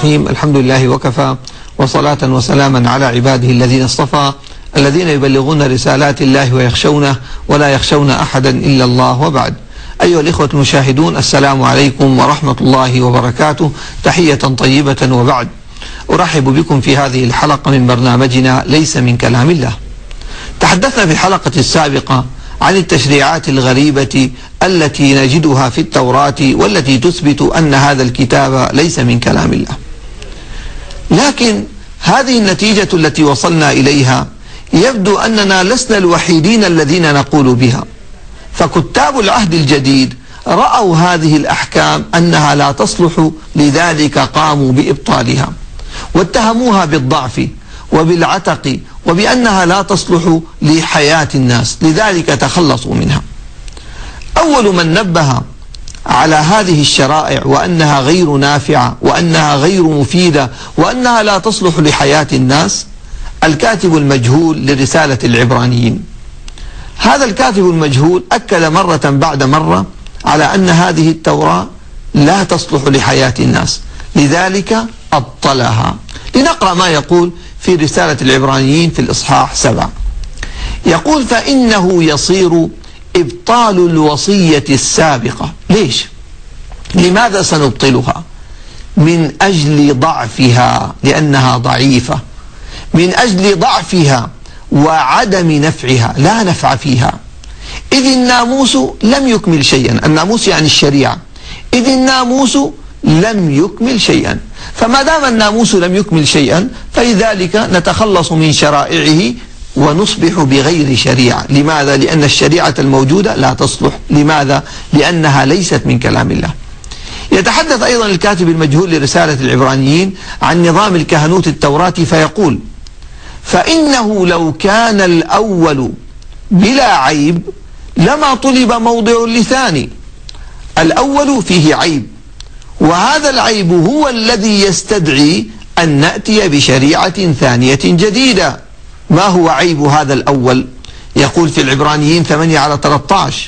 الرحيم. الحمد لله وكفى، وصلاة وسلاما على عباده الذين اصطفى، الذين يبلغون رسالات الله ويخشونه ولا يخشون أحدا إلا الله. وبعد، أيها الإخوة المشاهدون، السلام عليكم ورحمة الله وبركاته، تحية طيبة. وبعد، أرحب بكم في هذه الحلقة من برنامجنا ليس من كلام الله. تحدثنا في الحلقة السابقة عن التشريعات الغريبة التي نجدها في التوراة والتي تثبت أن هذا الكتاب ليس من كلام الله. لكن هذه النتيجة التي وصلنا إليها يبدو أننا لسنا الوحيدين الذين نقول بها، فكتاب العهد الجديد رأوا هذه الأحكام أنها لا تصلح، لذلك قاموا بإبطالها واتهموها بالضعف وبالعتق وبأنها لا تصلح لحياة الناس، لذلك تخلصوا منها. أول من نبه على هذه الشرائع وأنها غير نافعة وأنها غير مفيدة وأنها لا تصلح لحياة الناس الكاتب المجهول لرسالة العبرانيين. هذا الكاتب المجهول أكد مرة بعد مرة على أن هذه التوراة لا تصلح لحياة الناس، لذلك أبطلها. لنقرأ ما يقول في رسالة العبرانيين في الإصحاح 7. يقول: فإنه يصير إبطال الوصية السابقة. ليش؟ لماذا سنبطلها؟ من أجل ضعفها، لأنها ضعيفة، من أجل ضعفها وعدم نفعها، لا نفع فيها. إذ الناموس لم يكمل شيئا، الناموس يعني الشريعة، إذ الناموس لم يكمل شيئا، فما دام الناموس لم يكمل شيئا فلذلك نتخلص من شرائعه ونصبح بغير شريعة. لماذا؟ لأن الشريعة الموجودة لا تصلح. لماذا؟ لأنها ليست من كلام الله. يتحدث أيضا الكاتب المجهول لرسالة العبرانيين عن نظام الكهنوت التوراة فيقول: فإنه لو كان الأول بلا عيب لما طلب موضع لثاني. الأول فيه عيب، وهذا العيب هو الذي يستدعي أن نأتي بشريعة ثانية جديدة. ما هو عيب هذا الأول؟ يقول في العبرانيين 8:13: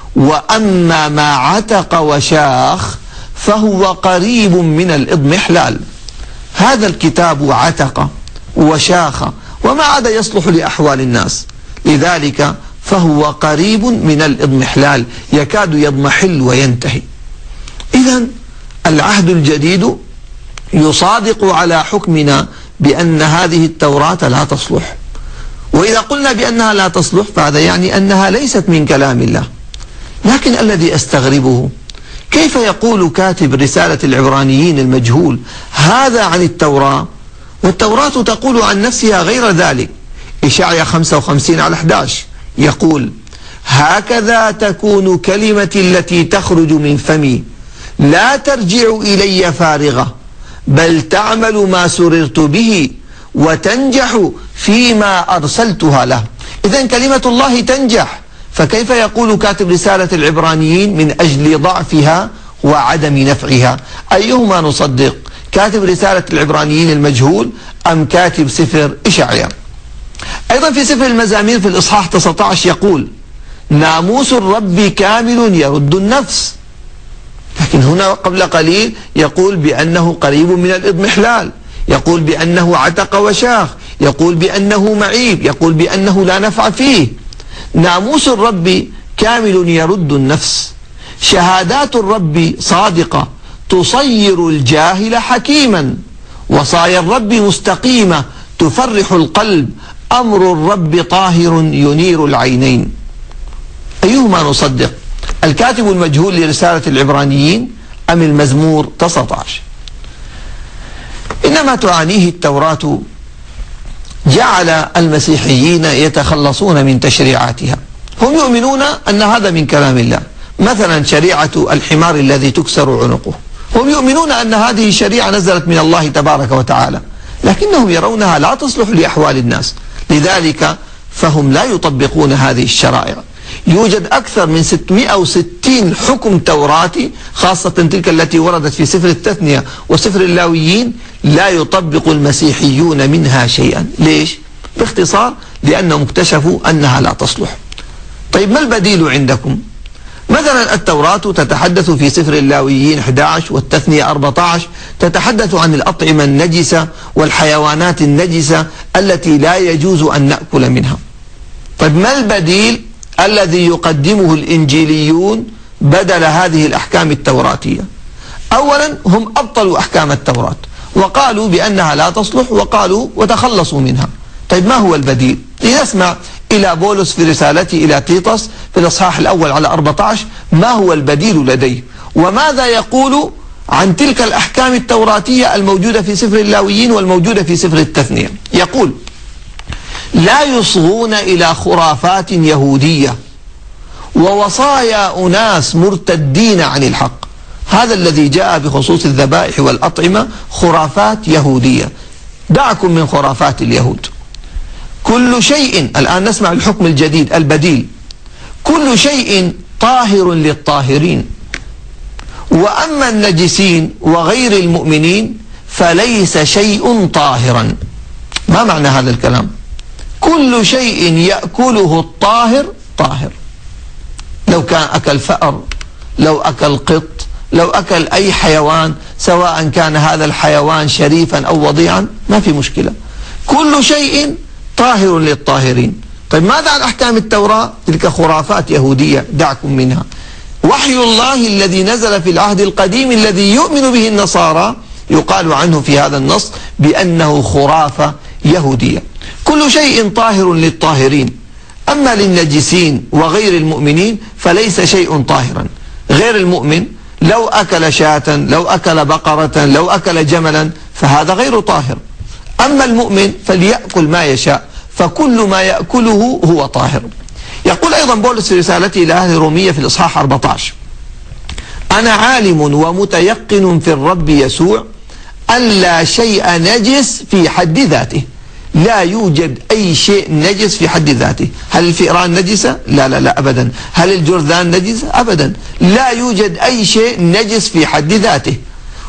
وأما ما عتق وشاخ فهو قريب من الإضمحلال. هذا الكتاب عتق وشاخ وما عاد يصلح لأحوال الناس، لذلك فهو قريب من الإضمحلال، يكاد يضمحل وينتهي. إذن العهد الجديد يصادق على حكمنا بأن هذه التوراة لا تصلح، وإذا قلنا بأنها لا تصلح فهذا يعني أنها ليست من كلام الله. لكن الذي أستغربه كيف يقول كاتب رسالة العبرانيين المجهول هذا عن التوراة والتوراة تقول عن نفسها غير ذلك. إشعياء 55:11 يقول: هكذا تكون كلمتي التي تخرج من فمي، لا ترجع إلي فارغة، بل تعمل ما سررت به وتنجح فيما أرسلتها له. إذن كلمة الله تنجح، فكيف يقول كاتب رسالة العبرانيين من أجل ضعفها وعدم نفعها؟ أيهما نصدق، كاتب رسالة العبرانيين المجهول أم كاتب سفر إشعياء؟ أيضا في سفر المزامير في الإصحاح 19 يقول: ناموس الرب كامل يرد النفس. لكن هنا قبل قليل يقول بأنه قريب من الإضمحلال، يقول بأنه عتق وشاخ، يقول بأنه معيب، يقول بأنه لا نفع فيه. ناموس الرب كامل يرد النفس، شهادات الرب صادقة تصير الجاهل حكيما، وصايا الرب مستقيمة تفرح القلب، أمر الرب طاهر ينير العينين. أيهما نصدق، الكاتب المجهول لرسالة العبرانيين أم المزمور 19؟ إنما تعانيه التوراة جعل المسيحيين يتخلصون من تشريعاتها. هم يؤمنون أن هذا من كلام الله، مثلا شريعة الحمار الذي تكسر عنقه، هم يؤمنون أن هذه الشريعة نزلت من الله تبارك وتعالى، لكنهم يرونها لا تصلح لأحوال الناس، لذلك فهم لا يطبقون هذه الشرائع. يوجد أكثر من 660 حكم توراتي، خاصة تلك التي وردت في سفر التثنية وسفر اللاويين، لا يطبق المسيحيون منها شيئا. ليش؟ باختصار لأنهم اكتشفوا أنها لا تصلح. طيب ما البديل عندكم؟ مثلا التوراة تتحدث في سفر اللاويين 11 والتثنية 14 تتحدث عن الأطعمة النجسة والحيوانات النجسة التي لا يجوز أن نأكل منها. طيب ما البديل الذي يقدمه الإنجيليون بدل هذه الأحكام التوراتية؟ أولا هم أبطلوا أحكام التوراة وقالوا بأنها لا تصلح وتخلصوا منها. طيب ما هو البديل؟ لنسمع إلى بولس في رسالته إلى تيطس في الإصحاح الأول على 14 ما هو البديل لديه، وماذا يقول عن تلك الأحكام التوراتية الموجودة في سفر اللاويين والموجودة في سفر التثنية. يقول: لا يصغون إلى خرافات يهودية ووصايا أناس مرتدين عن الحق. هذا الذي جاء بخصوص الذبائح والأطعمة خرافات يهودية. دعكم من خرافات اليهود. كل شيء، الآن نسمع الحكم الجديد البديل: كل شيء طاهر للطاهرين، وأما النجسين وغير المؤمنين فليس شيء طاهرا. ما معنى هذا الكلام؟ كل شيء يأكله الطاهر طاهر. لو كان أكل فأر، لو أكل قط، لو أكل أي حيوان، سواء كان هذا الحيوان شريفا أو وضيعا، ما في مشكلة. كل شيء طاهر للطاهرين. طيب ماذا عن أحكام التوراة؟ تلك خرافات يهودية، دعكم منها. وحي الله الذي نزل في العهد القديم الذي يؤمن به النصارى يقال عنه في هذا النص بأنه خرافة يهودية. كل شيء طاهر للطاهرين، أما للنجسين وغير المؤمنين فليس شيء طاهرا. غير المؤمن لو أكل شاة، لو أكل بقرة، لو أكل جملا، فهذا غير طاهر. أما المؤمن فليأكل ما يشاء، فكل ما يأكله هو طاهر. يقول أيضا بولس في رسالته إلى أهل رومية في الإصحاح 14: أنا عالم ومتيقن في الرب يسوع أن لا شيء نجس في حد ذاته. لا يوجد أي شيء نجس في حد ذاته. هل الفئران نجسة؟ لا لا لا أبدا. هل الجرذان نجسة؟ أبدا. لا يوجد أي شيء نجس في حد ذاته،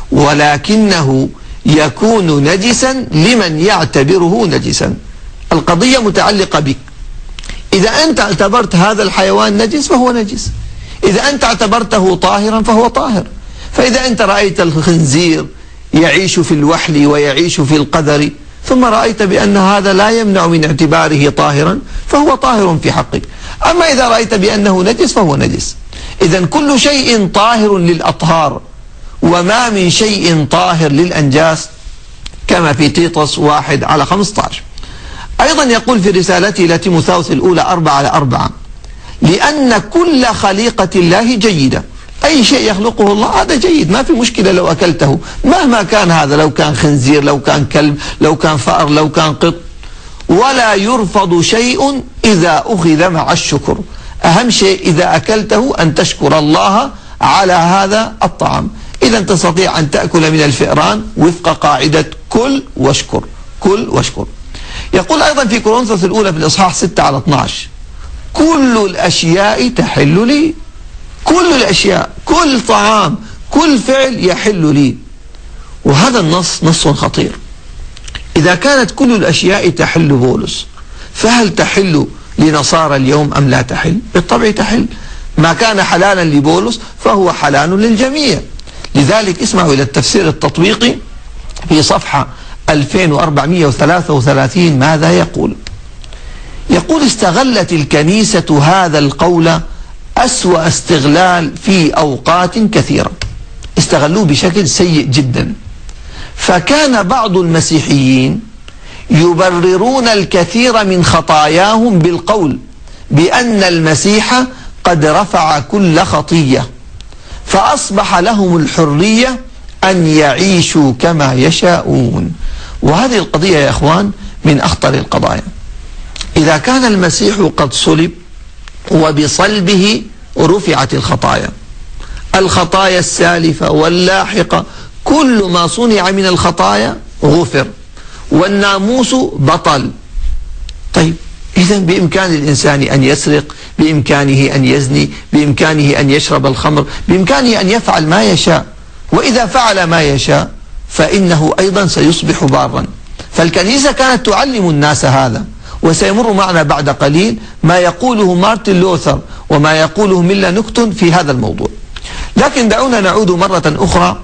ولكنه يكون نجسا لمن يعتبره نجسا. القضية متعلقة بك. إذا أنت اعتبرت هذا الحيوان نجس فهو نجس، إذا أنت اعتبرته طاهرا فهو طاهر. فإذا أنت رأيت الخنزير يعيش في الوحل ويعيش في القذر، ثم رأيت بأن هذا لا يمنع من اعتباره طاهرا، فهو طاهر في حقك. أما إذا رأيت بأنه نجس فهو نجس. إذن كل شيء طاهر للأطهار، وما من شيء طاهر للأنجاس، كما في تيطس 1 على 15. أيضا يقول في رسالته إلى تيموثاوس الأولى 4 على 4: لأن كل خليقة الله جيدة. أي شيء يخلقه الله هذا جيد، ما في مشكلة لو أكلته مهما كان هذا، لو كان خنزير، لو كان كلب، لو كان فأر، لو كان قط. ولا يرفض شيء إذا أخذ مع الشكر. أهم شيء إذا أكلته أن تشكر الله على هذا الطعام. إذا تستطيع أن تأكل من الفئران وفق قاعدة كل واشكر، كل واشكر. يقول أيضا في كورنثوس الأولى في الإصحاح 6 على 12: كل الأشياء تحل لي. كل الأشياء، كل طعام، كل فعل يحل لي. وهذا النص نص خطير. إذا كانت كل الأشياء تحل بولس، فهل تحل لنصارى اليوم أم لا تحل؟ بالطبع تحل. ما كان حلالا لبولس فهو حلال للجميع. لذلك اسمعوا إلى التفسير التطبيقي في صفحة 2433 ماذا يقول. يقول: استغلت الكنيسة هذا القول أسوأ استغلال في أوقات كثيرة. استغلوه بشكل سيء جدا. فكان بعض المسيحيين يبررون الكثير من خطاياهم بالقول بأن المسيح قد رفع كل خطية، فأصبح لهم الحرية أن يعيشوا كما يشاءون. وهذه القضية يا أخوان من أخطر القضايا. إذا كان المسيح قد صلب وبصلبه رفعت الخطايا، الخطايا السالفة واللاحقة، كل ما صنع من الخطايا غفر، والناموس بطل. طيب إذن بإمكان الإنسان أن يسرق، بإمكانه أن يزني، بإمكانه أن يشرب الخمر، بإمكانه أن يفعل ما يشاء. وإذا فعل ما يشاء فإنه أيضا سيصبح بارا. فالكنيسة كانت تعلم الناس هذا، وسيمر معنا بعد قليل ما يقوله مارتن لوثر وما يقوله ميلا نكتون في هذا الموضوع. لكن دعونا نعود مرة أخرى